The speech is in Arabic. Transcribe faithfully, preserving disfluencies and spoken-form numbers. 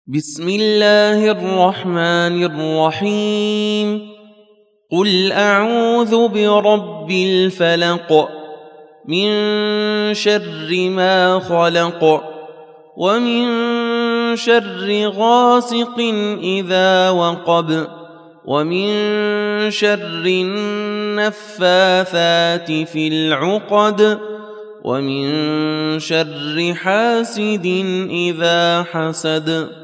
بسم الله الرحمن الرحيم قل أعوذ برب الفلق من شر ما خلق ومن شر غاسق إذا وقب ومن شر النفاثات في العقد ومن شر حاسد إذا حسد.